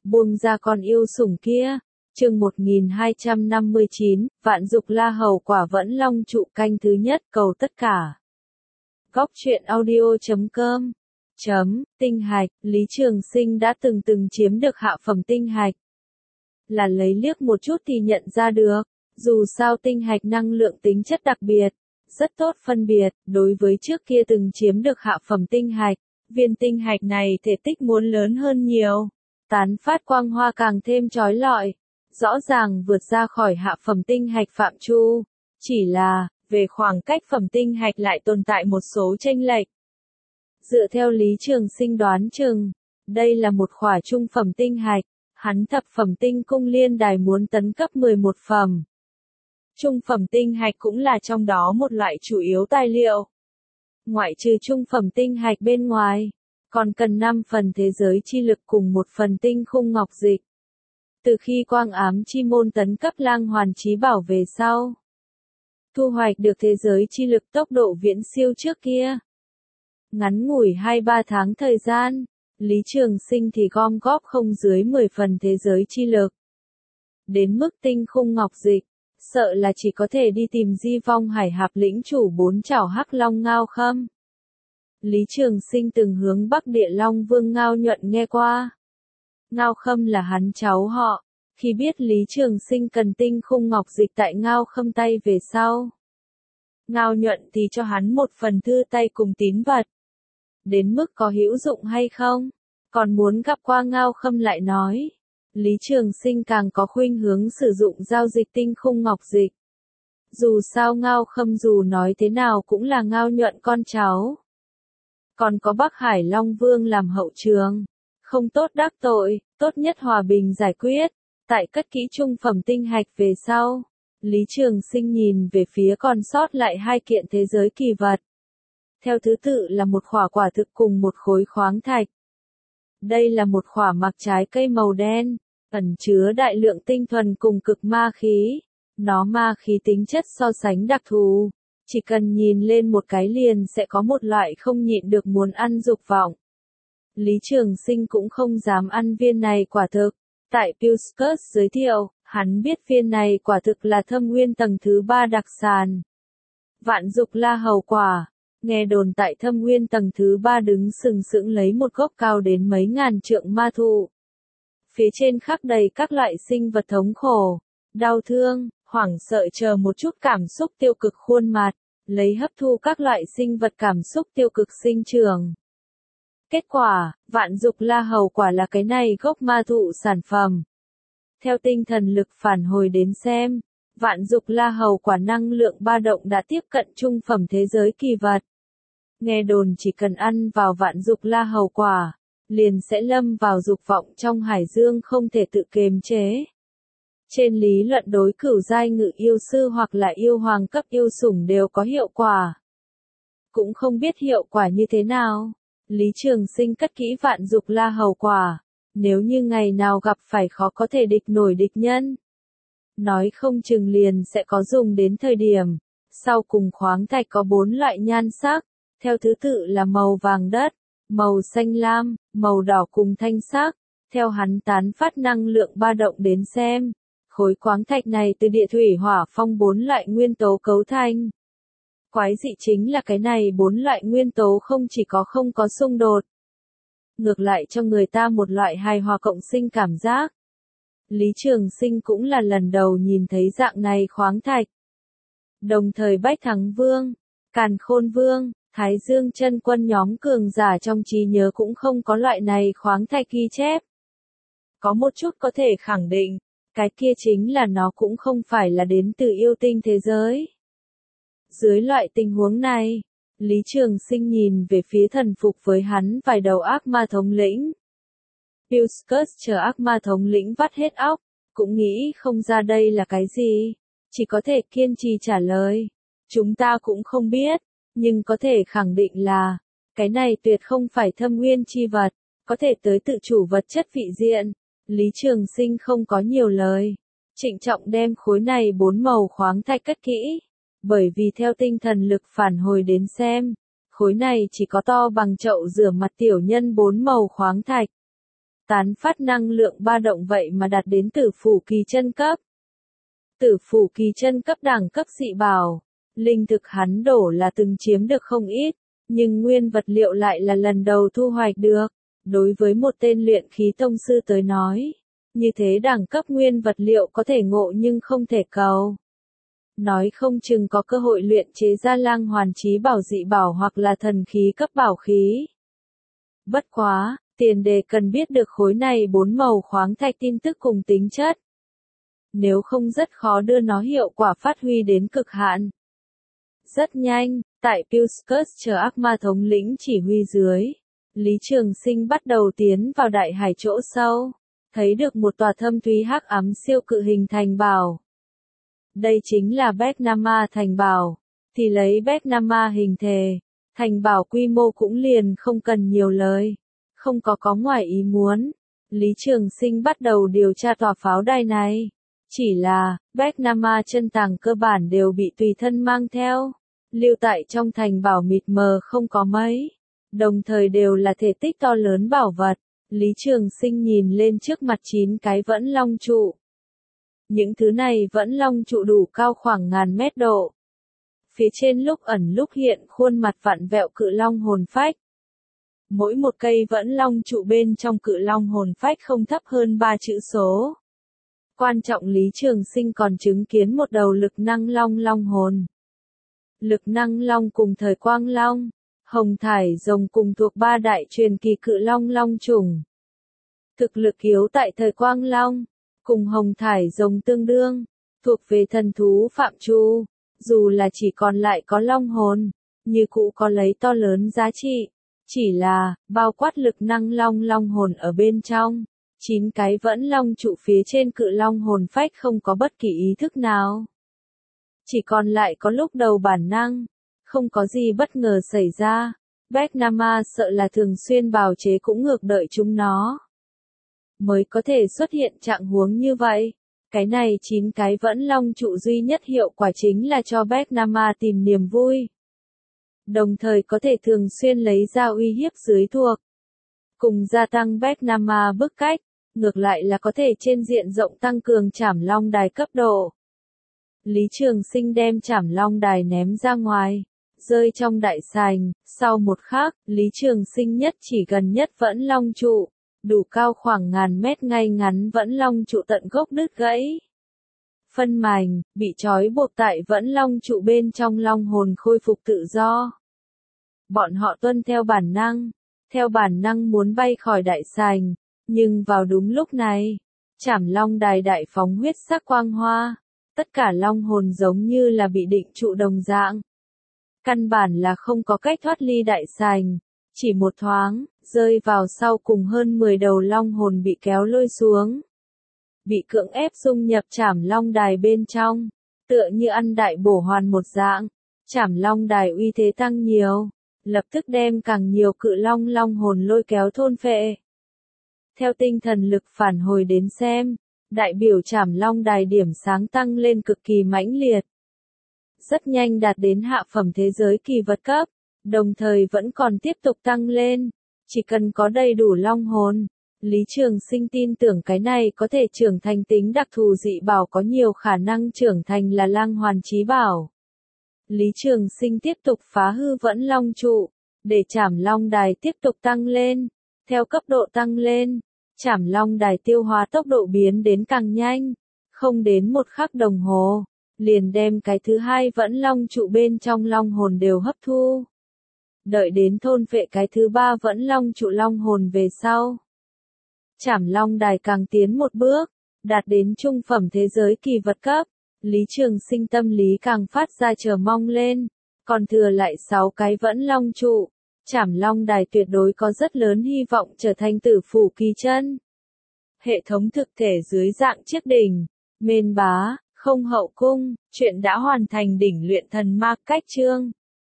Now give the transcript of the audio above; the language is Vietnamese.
buông ra con yêu sủng kia. Chương 1259, Vạn Dục La Hầu Quả Vẫn Long trụ canh thứ nhất, cầu tất cả. Góc truyện audio.com Tinh hạch, Lý Trường Sinh đã từng chiếm được hạ phẩm tinh hạch. Là lấy liếc một chút thì nhận ra được, dù sao tinh hạch năng lượng tính chất đặc biệt, rất tốt phân biệt, đối với trước kia từng chiếm được hạ phẩm tinh hạch, viên tinh hạch này thể tích muốn lớn hơn nhiều, tán phát quang hoa càng thêm chói lọi, rõ ràng vượt ra khỏi hạ phẩm tinh hạch phạm chu, chỉ là, về khoảng cách phẩm tinh hạch lại tồn tại một số chênh lệch. Dựa theo Lý Trường Sinh đoán chừng, đây là một khỏa trung phẩm tinh hạch, hắn thập phẩm tinh cung liên đài muốn tấn cấp 11 phẩm. Trung phẩm tinh hạch cũng là trong đó một loại chủ yếu tài liệu. Ngoại trừ trung phẩm tinh hạch bên ngoài, còn cần 5 phần thế giới chi lực cùng 1 phần tinh khung ngọc dịch. Từ khi quang ám chi môn tấn cấp lang hoàn chí bảo về sau, thu hoạch được thế giới chi lực tốc độ viễn siêu trước kia. Ngắn ngủi 2-3 tháng thời gian, Lý Trường Sinh thì gom góp không dưới 10 phần thế giới chi lực. Đến mức tinh khung ngọc dịch, sợ là chỉ có thể đi tìm Di Vong Hải Hạp lĩnh chủ 4 chảo hắc long Ngao Khâm. Lý Trường Sinh từng hướng Bắc Địa Long Vương Ngao Nhuận nghe qua. Ngao Khâm là hắn cháu họ, khi biết Lý Trường Sinh cần tinh khung ngọc dịch tại Ngao Khâm tay về sau. Ngao Nhuận thì cho hắn 1 phần thư tay cùng tín vật. Đến mức có hữu dụng hay không, còn muốn gặp qua Ngao Khâm lại nói. Lý Trường Sinh càng có khuynh hướng sử dụng giao dịch tinh khung ngọc dịch. Dù sao Ngao Khâm dù nói thế nào cũng là Ngao Nhuận con cháu. Còn có Bắc Hải Long Vương làm hậu trường. Không tốt đắc tội, tốt nhất hòa bình giải quyết. Tại cất kỹ trung phẩm tinh hạch về sau, Lý Trường Sinh nhìn về phía còn sót lại 2 kiện thế giới kỳ vật. Theo thứ tự là một khỏa quả thực cùng một khối khoáng thạch. Đây là một khỏa mặc trái cây màu đen, ẩn chứa đại lượng tinh thuần cùng cực ma khí. Nó ma khí tính chất so sánh đặc thù, chỉ cần nhìn lên một cái liền sẽ có một loại không nhịn được muốn ăn dục vọng. Lý Trường Sinh cũng không dám ăn viên này quả thực. Tại Pilskers giới thiệu, hắn biết viên này quả thực là thâm nguyên tầng thứ 3 đặc sản. Vạn Dục La Hầu quả, nghe đồn tại thâm nguyên tầng thứ 3 đứng sừng sững lấy một gốc cao đến mấy ngàn trượng ma thụ. Phía trên khắc đầy các loại sinh vật thống khổ, đau thương, hoảng sợ chờ một chút cảm xúc tiêu cực khuôn mặt, lấy hấp thu các loại sinh vật cảm xúc tiêu cực sinh trưởng. Kết quả, Vạn Dục La Hầu quả là cái này gốc ma thụ sản phẩm. Theo tinh thần lực phản hồi đến xem, Vạn Dục La Hầu quả năng lượng ba động đã tiếp cận trung phẩm thế giới kỳ vật. Nghe đồn chỉ cần ăn vào Vạn Dục La Hầu quả, liền sẽ lâm vào dục vọng trong hải dương không thể tự kiềm chế. Trên lý luận đối cửu giai ngự yêu sư hoặc là yêu hoàng cấp yêu sủng đều có hiệu quả. Cũng không biết hiệu quả như thế nào. Lý Trường Sinh cất kỹ Vạn Dục La Hầu quả, nếu như ngày nào gặp phải khó có thể địch nổi địch nhân, nói không chừng liền sẽ có dùng đến thời điểm. Sau cùng khoáng thạch có 4 loại nhan sắc, theo thứ tự là màu vàng đất, màu xanh lam, màu đỏ cùng thanh sắc. Theo hắn tán phát năng lượng ba động đến xem, khối khoáng thạch này từ địa thủy hỏa phong 4 loại nguyên tố cấu thành. Quái dị chính là cái này 4 loại nguyên tố không chỉ có không có xung đột, ngược lại cho người ta một loại hài hòa cộng sinh cảm giác. Lý Trường Sinh cũng là lần đầu nhìn thấy dạng này khoáng thạch. Đồng thời Bách Thắng Vương, Càn Khôn Vương, Thái Dương Chân Quân nhóm cường giả trong trí nhớ cũng không có loại này khoáng thạch ghi chép. Có một chút có thể khẳng định, cái kia chính là nó cũng không phải là đến từ yêu tinh thế giới. Dưới loại tình huống này, Lý Trường Sinh nhìn về phía thần phục với hắn vài đầu ác ma thống lĩnh. Pilskers chờ ác ma thống lĩnh vắt hết óc, cũng nghĩ không ra đây là cái gì, chỉ có thể kiên trì trả lời. Chúng ta cũng không biết, nhưng có thể khẳng định là, cái này tuyệt không phải thâm nguyên chi vật, có thể tới tự chủ vật chất vị diện. Lý Trường Sinh không có nhiều lời, trịnh trọng đem khối này 4 màu khoáng thạch cất kỹ. Bởi vì theo tinh thần lực phản hồi đến xem, khối này chỉ có to bằng chậu rửa mặt tiểu nhân 4 màu khoáng thạch. tán phát năng lượng ba động vậy mà đạt đến tử phủ kỳ chân cấp. Tử phủ kỳ chân cấp đẳng cấp dị bảo, linh thực hắn đổ là từng chiếm được không ít, nhưng nguyên vật liệu lại là lần đầu thu hoạch được. Đối với một tên luyện khí tông sư tới nói, như thế đẳng cấp nguyên vật liệu có thể ngộ nhưng không thể cầu. Nói không chừng có cơ hội luyện chế ra lang hoàn chí bảo dị bảo hoặc là thần khí cấp bảo khí. Bất quá, tiền đề cần biết được khối này 4 màu khoáng thạch tin tức cùng tính chất. Nếu không rất khó đưa nó hiệu quả phát huy đến cực hạn. Rất nhanh, tại Pilskut chờ ác ma thống lĩnh chỉ huy dưới, Lý Trường Sinh bắt đầu tiến vào đại hải chỗ sâu, thấy được một tòa thâm thúy hắc ám siêu cự hình thành bảo. Đây chính là Becknama thành bảo, thì lấy Becknama hình thể, thành bảo quy mô cũng liền không cần nhiều lời, không có ngoài ý muốn. Lý Trường Sinh bắt đầu điều tra tòa pháo đài này, chỉ là, Becknama chân tàng cơ bản đều bị tùy thân mang theo, lưu tại trong thành bảo mịt mờ không có mấy, đồng thời đều là thể tích to lớn bảo vật. Lý Trường Sinh nhìn lên trước mặt 9 cái vẫn long trụ. Những thứ này vẫn long trụ đủ cao khoảng ngàn mét độ. Phía trên lúc ẩn lúc hiện khuôn mặt vặn vẹo cự long hồn phách. Mỗi một cây vẫn long trụ bên trong cự long hồn phách không thấp hơn 3 chữ số. Quan trọng Lý Trường Sinh còn chứng kiến một đầu lực năng long long hồn. Lực năng long cùng thời quang long, hồng thải rồng cùng thuộc 3 đại truyền kỳ cự long long chủng. Thực lực yếu tại thời quang long, cùng hồng thải rồng tương đương, thuộc về thần thú phạm trù, dù là chỉ còn lại có long hồn, như cũ có lấy to lớn giá trị, chỉ là, bao quát lực năng long long hồn ở bên trong, 9 cái vẫn long trụ phía trên cự long hồn phách không có bất kỳ ý thức nào. Chỉ còn lại có lúc đầu bản năng, không có gì bất ngờ xảy ra, Becknama sợ là thường xuyên bào chế cũng ngược đợi chúng nó. Mới có thể xuất hiện trạng huống như vậy. Cái này 9 cái vẫn long trụ duy nhất hiệu quả chính là cho Becknama tìm niềm vui. Đồng thời có thể thường xuyên lấy ra uy hiếp dưới thuộc. Cùng gia tăng Becknama bức cách, ngược lại là có thể trên diện rộng tăng cường trảm long đài cấp độ. Lý Trường Sinh đem trảm long đài ném ra ngoài, rơi trong đại sảnh, sau một khắc, Lý Trường Sinh nhất chỉ gần nhất vẫn long trụ. Đủ cao khoảng ngàn mét ngay ngắn vẫn long trụ tận gốc đứt gãy. Phân mảnh, bị trói buộc tại vẫn long trụ bên trong long hồn khôi phục tự do. Bọn họ tuân theo bản năng muốn bay khỏi đại sảnh, nhưng vào đúng lúc này, trảm long đài đại phóng huyết sắc quang hoa, tất cả long hồn giống như là bị định trụ đồng dạng. Căn bản là không có cách thoát ly đại sảnh, chỉ một thoáng, rơi vào sau cùng hơn 10 đầu long hồn bị kéo lôi xuống. Bị cưỡng ép dung nhập trảm long đài bên trong, tựa như ăn đại bổ hoàn một dạng, trảm long đài uy thế tăng nhiều, lập tức đem càng nhiều cự long long hồn lôi kéo thôn phệ. Theo tinh thần lực phản hồi đến xem, đại biểu trảm long đài điểm sáng tăng lên cực kỳ mãnh liệt. Rất nhanh đạt đến hạ phẩm thế giới kỳ vật cấp, đồng thời vẫn còn tiếp tục tăng lên, chỉ cần có đầy đủ long hồn. Lý Trường Sinh tin tưởng cái này có thể trưởng thành tính đặc thù dị bảo có nhiều khả năng trưởng thành là lang hoàn chí bảo. Lý Trường Sinh tiếp tục phá hư vẫn long trụ, để trảm long đài tiếp tục tăng lên. Theo cấp độ tăng lên, trảm long đài tiêu hóa tốc độ biến đến càng nhanh, không đến 1 khắc đồng hồ, liền đem cái thứ 2 vẫn long trụ bên trong long hồn đều hấp thu. Đợi đến thôn phệ cái thứ 3 vẫn long trụ long hồn về sau. Trảm long đài càng tiến một bước, đạt đến trung phẩm thế giới kỳ vật cấp, Lý Trường Sinh tâm lý càng phát ra chờ mong lên, còn thừa lại 6 cái vẫn long trụ, trảm long đài tuyệt đối có rất lớn hy vọng trở thành tử phủ kỳ chân. Hệ thống thực thể dưới dạng chiếc đỉnh, mên bá, không hậu cung, chuyện đã hoàn thành đỉnh luyện thần ma cách chương.